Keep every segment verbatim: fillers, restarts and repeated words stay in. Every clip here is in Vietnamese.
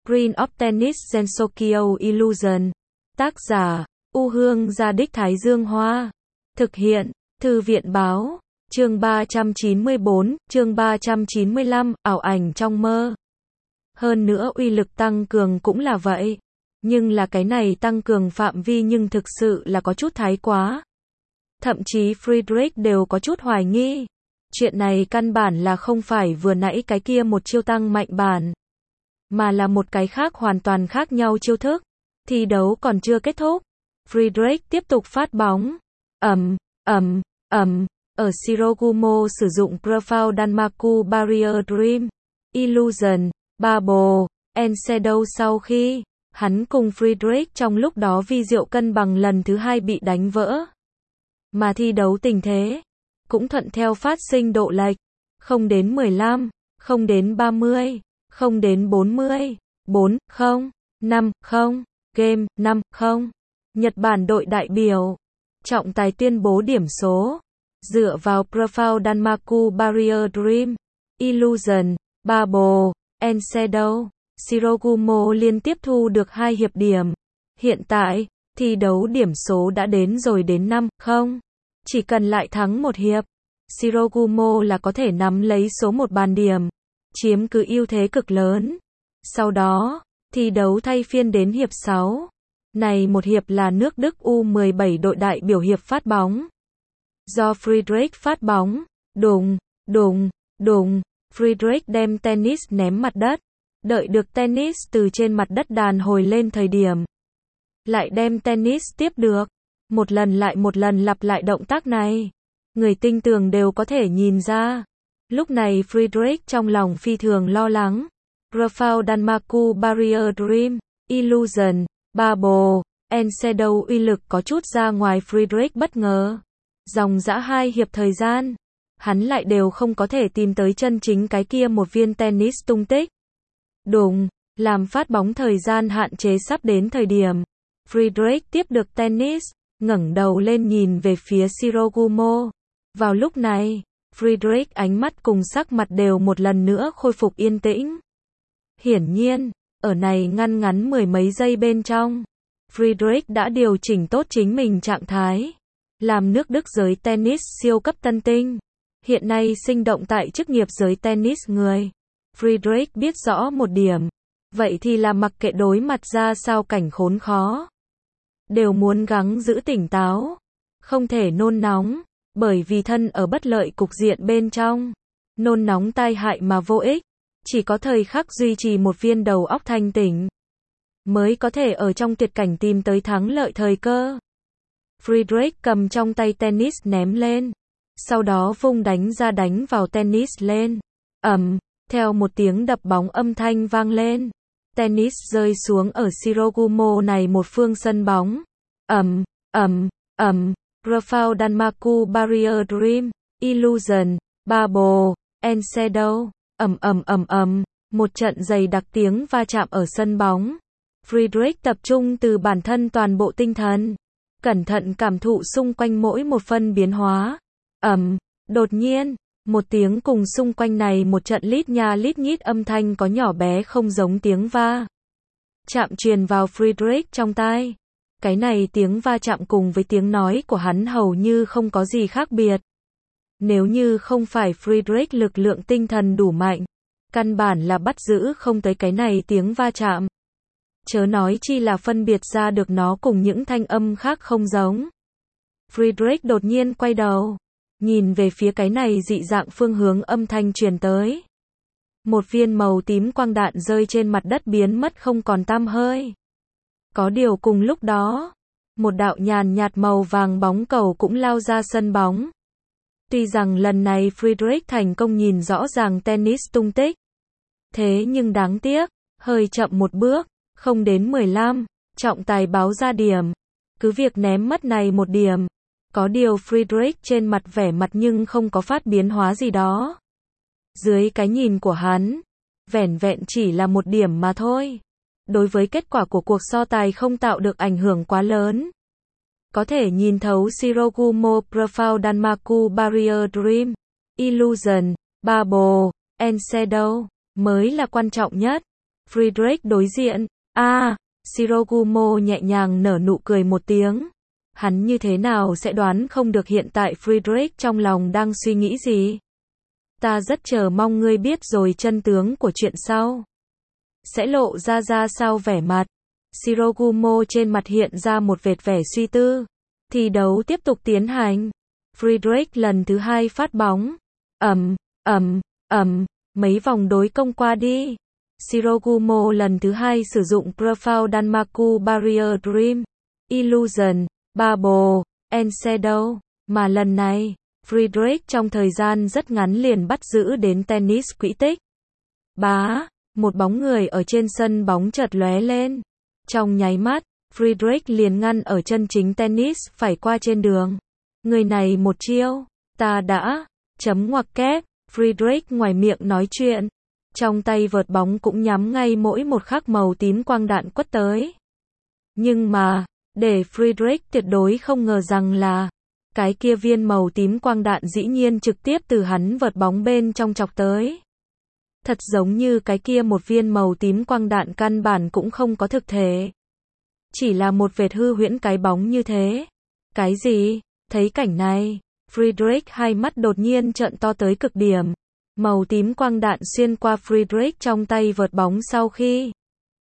Queen of Tennis Gensokyo Illusion. Tác giả, U Hương Gia Đích Thái Dương Hoa. Thực hiện, Thư viện Báo. Chương ba trăm chín mươi bốn, chương ba trăm chín mươi lăm, ảo ảnh trong mơ. Hơn nữa uy lực tăng cường cũng là vậy. Nhưng là cái này tăng cường phạm vi nhưng thực sự là có chút thái quá. Thậm chí Friedrich đều có chút hoài nghi. Chuyện này căn bản là không phải vừa nãy cái kia một chiêu tăng mạnh bản. Mà là một cái khác hoàn toàn khác nhau chiêu thức. Thi đấu còn chưa kết thúc. Friedrich tiếp tục phát bóng. ầm, ầm, ầm. Ở Shirogumo sử dụng Profound Danmaku Barrier Dream, Illusion, Bubble, and Shadow sau khi hắn cùng Friedrich trong lúc đó vi diệu cân bằng lần thứ hai bị đánh vỡ. Mà thi đấu tình thế cũng thuận theo phát sinh độ lệch, không đến mười lăm, không đến ba mươi, không đến bốn mươi, bốn, không, năm, không, game, năm, không. Nhật Bản đội đại biểu, trọng tài tuyên bố điểm số. Dựa vào Profound Danmaku Barrier Dream, Illusion, Bubble, and Shadow, Shirogumo liên tiếp thu được hai hiệp điểm. Hiện tại, thi đấu điểm số đã đến rồi đến năm, không. Chỉ cần lại thắng một hiệp, Shirogumo là có thể nắm lấy số một bàn điểm, chiếm cứ ưu thế cực lớn. Sau đó, thi đấu thay phiên đến hiệp sáu. Này một hiệp là nước Đức U mười bảy đội đại biểu hiệp phát bóng. Do Friedrich phát bóng, đùng, đùng, đùng, Friedrich đem tennis ném mặt đất, đợi được tennis từ trên mặt đất đàn hồi lên thời điểm. Lại đem tennis tiếp được, một lần lại một lần lặp lại động tác này. Người tinh tường đều có thể nhìn ra. Lúc này Friedrich trong lòng phi thường lo lắng. Profound Danmaku Barrier Dream, Illusion, Bubble, and Shadow uy lực có chút ra ngoài Friedrich bất ngờ. Dòng dã hai hiệp thời gian, hắn lại đều không có thể tìm tới chân chính cái kia một viên tennis tung tích. Đùng, làm phát bóng thời gian hạn chế sắp đến thời điểm. Friedrich tiếp được tennis, ngẩng đầu lên nhìn về phía Shirogumo. Vào lúc này, Friedrich ánh mắt cùng sắc mặt đều một lần nữa khôi phục yên tĩnh. Hiển nhiên, ở này ngăn ngắn mười mấy giây bên trong, Friedrich đã điều chỉnh tốt chính mình trạng thái. Làm nước Đức giới tennis siêu cấp tân tinh, hiện nay sinh động tại chức nghiệp giới tennis người. Friedrich biết rõ một điểm, vậy thì là mặc kệ đối mặt ra sao cảnh khốn khó, đều muốn gắng giữ tỉnh táo, không thể nôn nóng, bởi vì thân ở bất lợi cục diện bên trong, nôn nóng tai hại mà vô ích, chỉ có thời khắc duy trì một viên đầu óc thanh tỉnh, mới có thể ở trong tuyệt cảnh tìm tới thắng lợi thời cơ. Friedrich cầm trong tay tennis ném lên, sau đó vung đánh ra đánh vào tennis lên. Ầm, theo một tiếng đập bóng âm thanh vang lên, tennis rơi xuống ở Shirogumo này một phương sân bóng. Ầm, ầm, ầm, Profound Danmaku Barrier Dream, Illusion, Bubble, and Shadow. Ầm ầm ầm ầm, một trận dày đặc tiếng va chạm ở sân bóng. Friedrich tập trung từ bản thân toàn bộ tinh thần, cẩn thận cảm thụ xung quanh mỗi một phân biến hóa. Ầm, đột nhiên, một tiếng cùng xung quanh này một trận lít nha lít nhít âm thanh có nhỏ bé không giống tiếng va chạm truyền vào Friedrich trong tai. Cái này tiếng va chạm cùng với tiếng nói của hắn hầu như không có gì khác biệt. Nếu như không phải Friedrich lực lượng tinh thần đủ mạnh, căn bản là bắt giữ không tới cái này tiếng va chạm. Chớ nói chi là phân biệt ra được nó cùng những thanh âm khác không giống. Friedrich đột nhiên quay đầu, nhìn về phía cái này dị dạng phương hướng âm thanh truyền tới. Một viên màu tím quang đạn rơi trên mặt đất biến mất không còn tăm hơi. Có điều cùng lúc đó, một đạo nhàn nhạt màu vàng bóng cầu cũng lao ra sân bóng. Tuy rằng lần này Friedrich thành công nhìn rõ ràng tennis tung tích. Thế nhưng đáng tiếc, hơi chậm một bước, không đến mười lăm, trọng tài báo ra điểm. Cứ việc ném mất này một điểm. Có điều Friedrich trên mặt vẻ mặt nhưng không có phát biến hóa gì đó. Dưới cái nhìn của hắn, vẻn vẹn chỉ là một điểm mà thôi. Đối với kết quả của cuộc so tài không tạo được ảnh hưởng quá lớn. Có thể nhìn thấu Shirogumo Profound Danmaku Barrier Dream, Illusion, Bubble, and Shadow mới là quan trọng nhất. Friedrich đối diện. A, à, Shirogumo nhẹ nhàng nở nụ cười một tiếng. Hắn như thế nào sẽ đoán không được hiện tại Friedrich trong lòng đang suy nghĩ gì? Ta rất chờ mong ngươi biết rồi chân tướng của chuyện sau. Sẽ lộ ra ra sao vẻ mặt. Shirogumo trên mặt hiện ra một vệt vẻ suy tư. Thi đấu tiếp tục tiến hành. Friedrich lần thứ hai phát bóng. Ầm, ầm, ầm, mấy vòng đối công qua đi. Shirogumo lần thứ hai sử dụng Profound Danmaku Barrier Dream, Illusion, Bubble, and Shadow, mà lần này, Friedrich trong thời gian rất ngắn liền bắt giữ đến tennis quỹ tích. Bá, một bóng người ở trên sân bóng chợt lóe lên. Trong nháy mắt, Friedrich liền ngăn ở chân chính tennis phải qua trên đường. Người này một chiêu, ta đã, chấm ngoặc kép, Friedrich ngoài miệng nói chuyện. Trong tay vợt bóng cũng nhắm ngay mỗi một khắc màu tím quang đạn quất tới. Nhưng mà, để Friedrich tuyệt đối không ngờ rằng là, cái kia viên màu tím quang đạn dĩ nhiên trực tiếp từ hắn vợt bóng bên trong chọc tới. Thật giống như cái kia một viên màu tím quang đạn căn bản cũng không có thực thể. Chỉ là một vệt hư huyễn cái bóng như thế. Cái gì? Thấy cảnh này, Friedrich hai mắt đột nhiên trợn to tới cực điểm. Màu tím quang đạn xuyên qua Friedrich trong tay vợt bóng sau khi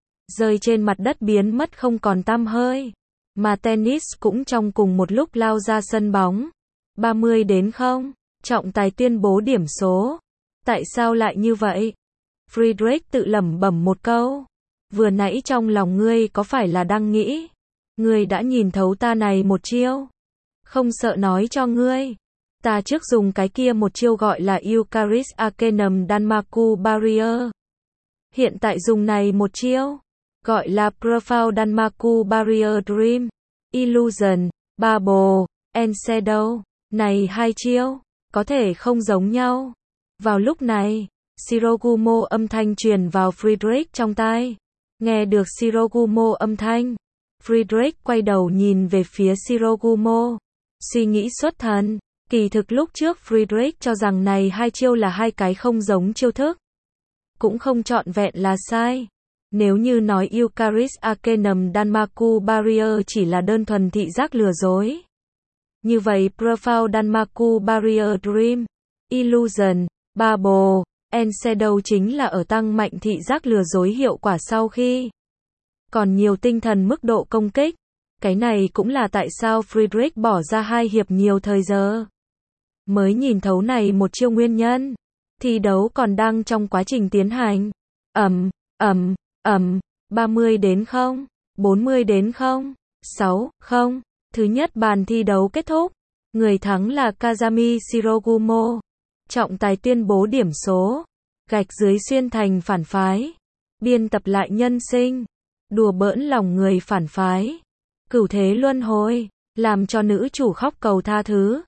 rơi trên mặt đất biến mất không còn tăm hơi. Mà tennis cũng trong cùng một lúc lao ra sân bóng. ba mươi đến không. Trọng tài tuyên bố điểm số. Tại sao lại như vậy? Friedrich tự lẩm bẩm một câu. Vừa nãy trong lòng ngươi có phải là đang nghĩ? Ngươi đã nhìn thấu ta này một chiêu. Không sợ nói cho ngươi. Ta trước dùng cái kia một chiêu gọi là Eucharis Arcanum Danmaku Barrier. Hiện tại dùng này một chiêu. Gọi là Profound Danmaku Barrier Dream, Illusion, Bubble, and Shadow. Này hai chiêu, có thể không giống nhau. Vào lúc này, Shirogumo âm thanh truyền vào Friedrich trong tai. Nghe được Shirogumo âm thanh, Friedrich quay đầu nhìn về phía Shirogumo. Suy nghĩ xuất thần. Kỳ thực lúc trước Friedrich cho rằng này hai chiêu là hai cái không giống chiêu thức. Cũng không trọn vẹn là sai. Nếu như nói Eucharis Arcanum Danmaku Barrier chỉ là đơn thuần thị giác lừa dối. Như vậy Profound Danmaku Barrier Dream, Illusion, Bubble, and Shadow chính là ở tăng mạnh thị giác lừa dối hiệu quả sau khi còn nhiều tinh thần mức độ công kích. Cái này cũng là tại sao Friedrich bỏ ra hai hiệp nhiều thời giờ mới nhìn thấu này một chiêu nguyên nhân. Thi đấu còn đang trong quá trình tiến hành. Ầm, ầm, ầm, ba mươi đến không, bốn mươi đến không, sáu, không. Thứ nhất bàn thi đấu kết thúc. Người thắng là Kazami Shirogumo. Trọng tài tuyên bố điểm số. Gạch dưới xuyên thành phản phái. Biên tập lại nhân sinh. Đùa bỡn lòng người phản phái. Cửu thế luân hồi. Làm cho nữ chủ khóc cầu tha thứ.